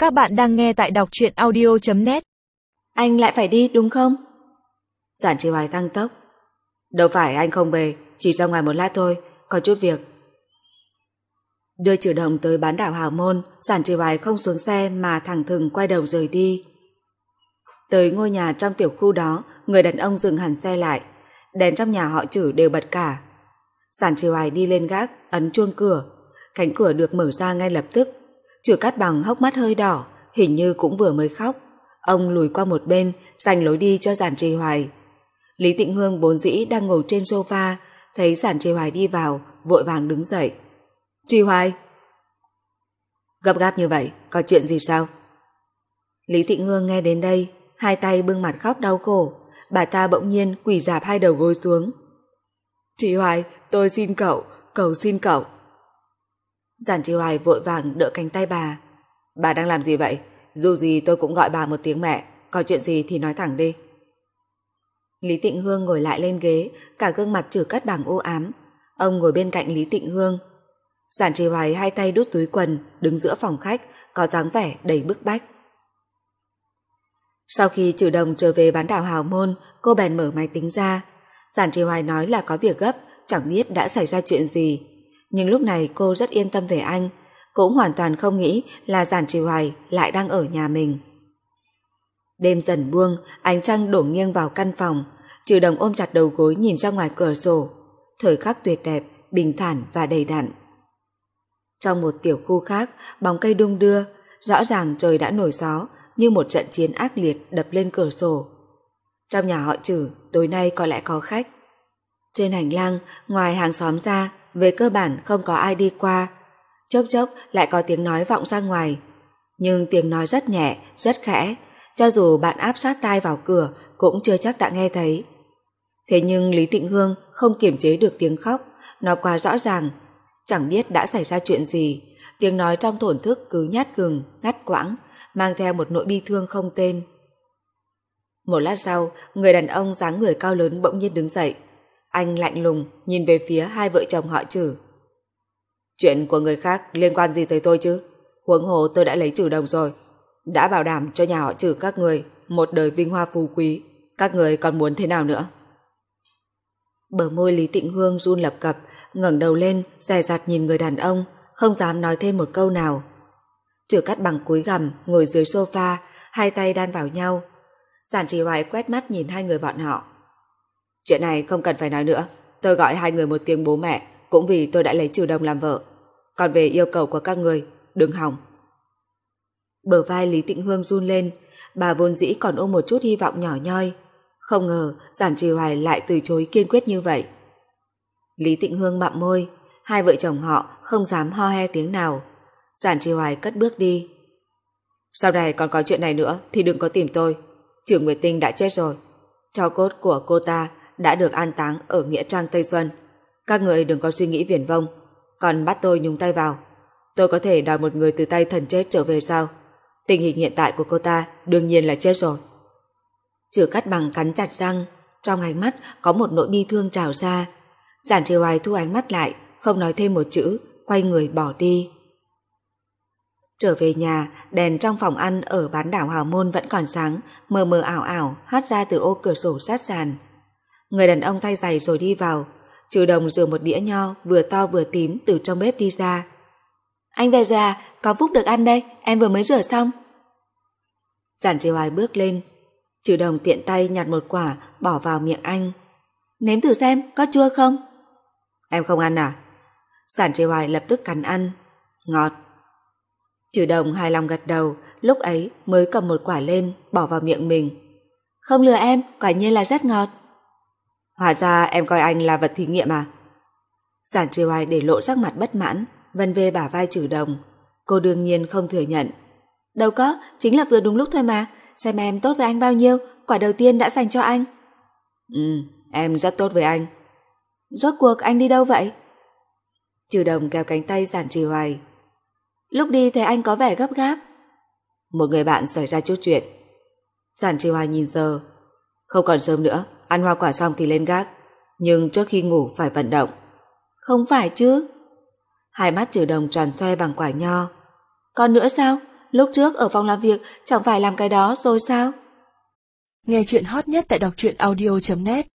Các bạn đang nghe tại đọc truyện audio.net. Anh lại phải đi đúng không? Giản Trì Hoài tăng tốc. Đâu phải anh không về, chỉ ra ngoài một lát thôi, có chút việc. Đưa Trừ Đồng tới bán đảo Hào Môn, Giản Trì Hoài không xuống xe mà thẳng thừng quay đầu rời đi. Tới ngôi nhà trong tiểu khu đó, người đàn ông dừng hẳn xe lại. Đèn trong nhà họ Trử đều bật cả. Giản Trì Hoài đi lên gác, ấn chuông cửa. Cánh cửa được mở ra ngay lập tức. Trử Cát Bằng hốc mắt hơi đỏ, hình như cũng vừa mới khóc. Ông lùi qua một bên, dành lối đi cho Giản Trì Hoài. Lý Tịnh Hương vốn dĩ đang ngồi trên sofa, thấy Giản Trì Hoài đi vào, vội vàng đứng dậy. Trì Hoài! Gấp gáp như vậy, có chuyện gì sao? Lý Tịnh Hương nghe đến đây, hai tay bưng mặt khóc đau khổ. Bà ta bỗng nhiên quỳ rạp hai đầu gối xuống. Trì Hoài, tôi xin cậu, cầu xin cậu. Giản Trì Hoài vội vàng đỡ cánh tay bà. Bà đang làm gì vậy? Dù gì tôi cũng gọi bà một tiếng mẹ, có chuyện gì thì nói thẳng đi. Lý Tịnh Hương ngồi lại lên ghế, cả gương mặt Trử Cát Bằng u ám. Ông ngồi bên cạnh Lý Tịnh Hương. Giản Trì Hoài hai tay đút túi quần, đứng giữa phòng khách, có dáng vẻ đầy bức bách. Sau khi Trừ Đồng trở về bán đảo Hào Môn, cô bèn mở máy tính ra. Giản Trì Hoài nói là có việc gấp, chẳng biết đã xảy ra chuyện gì. Nhưng lúc này cô rất yên tâm về anh, cũng hoàn toàn không nghĩ là Giản Trì Hoài lại đang ở nhà mình. Đêm dần buông, ánh trăng đổ nghiêng vào căn phòng. Trừ Đồng ôm chặt đầu gối nhìn ra ngoài cửa sổ. Thời khắc tuyệt đẹp, bình thản và đầy đặn. Trong một tiểu khu khác, bóng cây đung đưa, rõ ràng trời đã nổi gió, như một trận chiến ác liệt đập lên cửa sổ. Trong nhà họ Trử, tối nay có lẽ có khách. Trên hành lang, ngoài hàng xóm ra, về cơ bản không có ai đi qua. Chốc chốc lại có tiếng nói vọng ra ngoài. Nhưng tiếng nói rất nhẹ, rất khẽ, cho dù bạn áp sát tai vào cửa cũng chưa chắc đã nghe thấy. Thế nhưng Lý Tịnh Hương không kiềm chế được tiếng khóc, nó quá rõ ràng. Chẳng biết đã xảy ra chuyện gì, tiếng nói trong thổn thức cứ nhát gừng, ngắt quãng, mang theo một nỗi bi thương không tên. Một lát sau, người đàn ông dáng người cao lớn bỗng nhiên đứng dậy. Anh lạnh lùng nhìn về phía hai vợ chồng họ Trử. Chuyện của người khác liên quan gì tới tôi chứ? Huống hồ tôi đã lấy Trừ Đồng rồi, đã bảo đảm cho nhà họ Trử các người một đời vinh hoa phú quý, các người còn muốn thế nào nữa? Bờ môi Lý Tịnh Hương run lập cập, ngẩng đầu lên dè dặt nhìn người đàn ông, không dám nói thêm một câu nào. Trử Cát Bằng cúi gằm ngồi dưới sofa, hai tay đan vào nhau. Giản Trì Hoài quét mắt nhìn hai người bọn họ. Chuyện này không cần phải nói nữa, tôi gọi hai người một tiếng bố mẹ cũng vì tôi đã lấy Trừ Đồng làm vợ. Còn về yêu cầu của các người, đừng hòng. Bờ vai Lý Tịnh Hương run lên, bà vốn dĩ còn ôm một chút hy vọng nhỏ nhoi. Không ngờ Giản Trì Hoài lại từ chối kiên quyết như vậy. Lý Tịnh Hương bặm môi, hai vợ chồng họ không dám ho he tiếng nào. Giản Trì Hoài cất bước đi. Sau này còn có chuyện này nữa thì đừng có tìm tôi. Trử Nguyệt Tinh đã chết rồi, tro cốt của cô ta đã được an táng ở nghĩa trang Tây Xuân. Các người đừng có suy nghĩ viển vông, còn bắt tôi nhúng tay vào. Tôi có thể đòi một người từ tay thần chết trở về sao? Tình hình hiện tại của cô ta đương nhiên là chết rồi. Trử Cát Bằng cắn chặt răng, trong ánh mắt có một nỗi bi thương trào ra. Giản Trì Hoài thu ánh mắt lại, không nói thêm một chữ, quay người bỏ đi. Trở về nhà, đèn trong phòng ăn ở bán đảo Hào Môn vẫn còn sáng, mờ mờ ảo ảo hắt ra từ ô cửa sổ sát sàn. Người đàn ông thay giày rồi đi vào. Trừ Đồng rửa một đĩa nho vừa to vừa tím từ trong bếp đi ra. Anh về rồi à? Có Phúc được ăn đây, em vừa mới rửa xong. Giản Trì Hoài bước lên. Trừ Đồng tiện tay nhặt một quả bỏ vào miệng anh. Nếm thử xem, có chua không? Em không ăn à? Giản Trì Hoài lập tức cắn ăn. Ngọt. Trừ Đồng hài lòng gật đầu, lúc ấy mới cầm một quả lên bỏ vào miệng mình. Không lừa em, quả nhiên là rất ngọt. Hóa ra em coi anh là vật thí nghiệm à? Giản Trì Hoài để lộ sắc mặt bất mãn, vân vê bả vai Trừ Đồng. Cô đương nhiên không thừa nhận. Đâu có, chính là vừa đúng lúc thôi mà. Xem em tốt với anh bao nhiêu, quả đầu tiên đã dành cho anh. Em rất tốt với anh. Rốt cuộc anh đi đâu vậy? Trừ Đồng kéo cánh tay Giản Trì Hoài. Lúc đi thấy anh có vẻ gấp gáp. Một người bạn xảy ra chút chuyện. Giản Trì Hoài nhìn giờ. Không còn sớm nữa, ăn hoa quả xong thì lên gác. Nhưng trước khi ngủ phải vận động. Không phải chứ? Hai mắt Trừ Đồng tròn xoe bằng quả nho. Còn nữa sao? lúc trước ở phòng làm việc chẳng phải làm cái đó rồi sao? Nghe chuyện hot nhất tại đọc truyện audio.net